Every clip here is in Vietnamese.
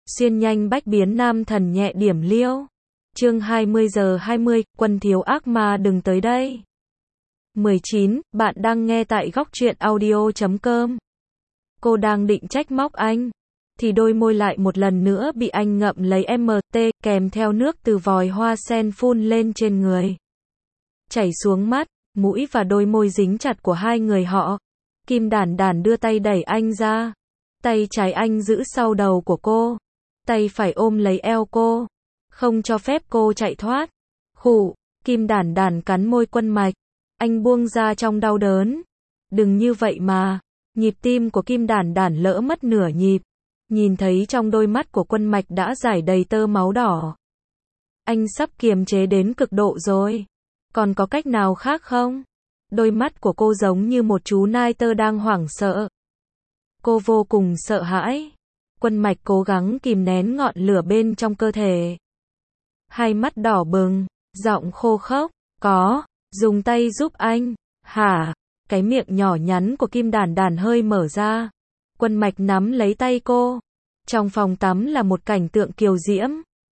Xuyên nhanh bách biến nam thần nhẹ điểm liêu. Chương 20:20, quân thiếu ác ma đừng tới đây. 19, bạn đang nghe tại góc truyện audio.com. Cô đang định trách móc anh, thì đôi môi lại một lần nữa bị anh ngậm lấy kèm theo nước từ vòi hoa sen phun lên trên người. Chảy xuống mắt, mũi và đôi môi dính chặt của hai người họ. Kim Đản Đản đưa tay đẩy anh ra. Tay trái anh giữ sau đầu của cô. Tay phải ôm lấy eo cô. Không cho phép cô chạy thoát. Khụ, Kim Đản Đản cắn môi Quân Mạch. Anh buông ra trong đau đớn. Đừng như vậy mà. Nhịp tim của Kim Đản Đản lỡ mất nửa nhịp. Nhìn thấy trong đôi mắt của Quân Mạch đã rải đầy tơ máu đỏ. Anh sắp kiềm chế đến cực độ rồi. Còn có cách nào khác không? Đôi mắt của cô giống như một chú nai tơ đang hoảng sợ. Cô vô cùng sợ hãi. Quân Mạch cố gắng kìm nén ngọn lửa bên trong cơ thể. Hai mắt đỏ bừng, giọng khô khốc. Có, dùng tay giúp anh. Hả? Cái miệng nhỏ nhắn của Kim Đản Đản hơi mở ra. Quân Mạch nắm lấy tay cô. Trong phòng tắm là một cảnh tượng kiều diễm.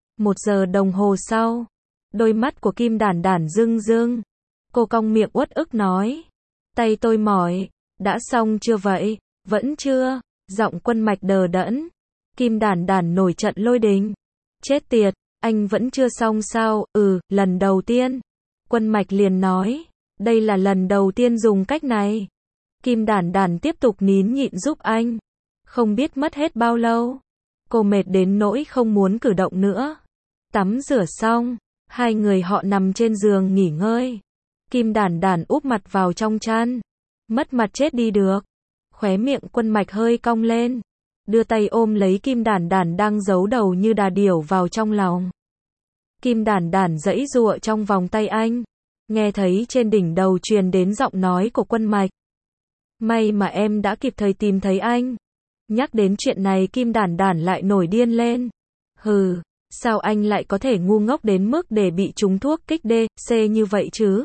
1 giờ đồng hồ sau, đôi mắt của Kim Đản Đản rưng rưng. Cô cong miệng uất ức nói. Tay tôi mỏi. Đã xong chưa vậy? Vẫn chưa. Giọng Quân Mạch đờ đẫn. Kim Đản Đản nổi trận lôi đình. Chết tiệt, anh vẫn chưa xong sao? Lần đầu tiên. Quân Mạch liền nói. Đây là lần đầu tiên dùng cách này. Kim Đản Đản tiếp tục nín nhịn giúp anh. Không biết mất hết bao lâu. Cô mệt đến nỗi không muốn cử động nữa. Tắm rửa xong, hai người họ nằm trên giường nghỉ ngơi. Kim Đản Đản úp mặt vào trong chăn. Mất mặt chết đi được. Khóe miệng Quân Mạch hơi cong lên. Đưa tay ôm lấy Kim Đản Đản đang giấu đầu như đà điểu vào trong lòng. Kim Đản Đản giãy giụa trong vòng tay anh. Nghe thấy trên đỉnh đầu truyền đến giọng nói của Quân Mạch. May mà em đã kịp thời tìm thấy anh. Nhắc đến chuyện này Kim Đản Đản lại nổi điên lên. Hừ, sao anh lại có thể ngu ngốc đến mức để bị trúng thuốc kích DC như vậy chứ?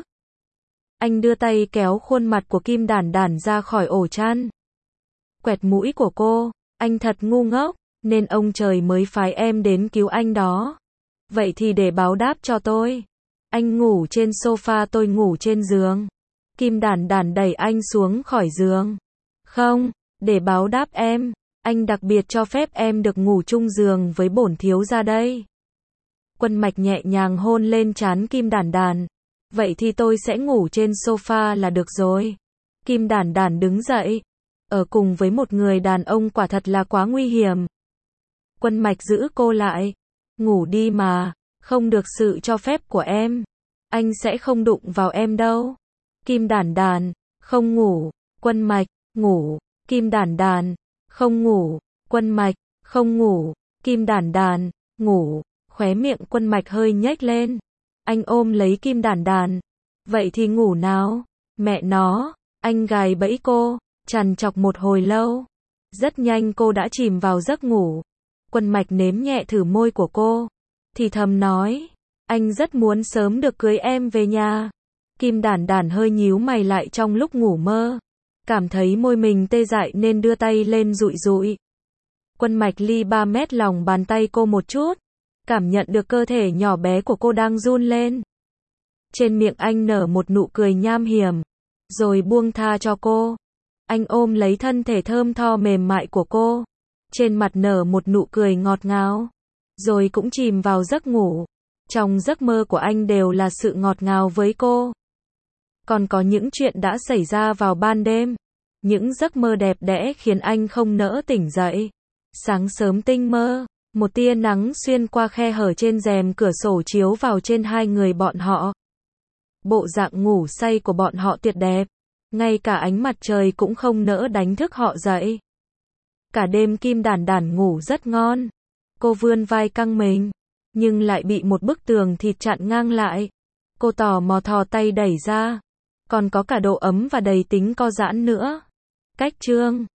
Anh đưa tay kéo khuôn mặt của Kim Đản Đản ra khỏi ổ chăn. Quẹt mũi của cô. Anh thật ngu ngốc, nên ông trời mới phái em đến cứu anh đó. Vậy thì để báo đáp cho tôi. Anh ngủ trên sofa, tôi ngủ trên giường. Kim Đản Đản đẩy anh xuống khỏi giường. Không, để báo đáp em, anh đặc biệt cho phép em được ngủ chung giường với bổn thiếu gia đây. Quân Mạch nhẹ nhàng hôn lên trán Kim Đản Đản. Vậy thì tôi sẽ ngủ trên sofa là được rồi. Kim Đản Đản đứng dậy. Ở cùng với một người đàn ông quả thật là quá nguy hiểm. Quân Mạch giữ cô lại. Ngủ đi mà, không được sự cho phép của em. Anh sẽ không đụng vào em đâu. Kim Đản Đản, không ngủ. Quân Mạch, ngủ. Kim Đản Đản, không ngủ. Quân Mạch, không ngủ. Kim Đản Đản, ngủ. Khóe miệng Quân Mạch hơi nhếch lên. Anh ôm lấy Kim Đản Đản. Vậy thì ngủ nào. Mẹ nó, anh gài bẫy cô. Trằn trọc một hồi lâu. Rất nhanh cô đã chìm vào giấc ngủ. Quân Mạch nếm nhẹ thử môi của cô. Thì thầm nói. Anh rất muốn sớm được cưới em về nhà. Kim Đản Đản hơi nhíu mày lại trong lúc ngủ mơ. Cảm thấy môi mình tê dại nên đưa tay lên dụi dụi. Quân Mạch ly 3 mét lòng bàn tay cô một chút. Cảm nhận được cơ thể nhỏ bé của cô đang run lên. Trên miệng anh nở một nụ cười nham hiểm. Rồi buông tha cho cô. Anh ôm lấy thân thể thơm tho mềm mại của cô. Trên mặt nở một nụ cười ngọt ngào. Rồi cũng chìm vào giấc ngủ. Trong giấc mơ của anh đều là sự ngọt ngào với cô. Còn có những chuyện đã xảy ra vào ban đêm. Những giấc mơ đẹp đẽ khiến anh không nỡ tỉnh dậy. Sáng sớm tinh mơ. Một tia nắng xuyên qua khe hở trên rèm cửa sổ chiếu vào trên hai người bọn họ. Bộ dạng ngủ say của bọn họ tuyệt đẹp. Ngay cả ánh mặt trời cũng không nỡ đánh thức họ dậy. Cả đêm Kim Đản Đản ngủ rất ngon. Cô vươn vai căng mình. Nhưng lại bị một bức tường thịt chặn ngang lại. Cô tò mò thò tay đẩy ra. Còn có cả độ ấm và đầy tính co giãn nữa. Cách chương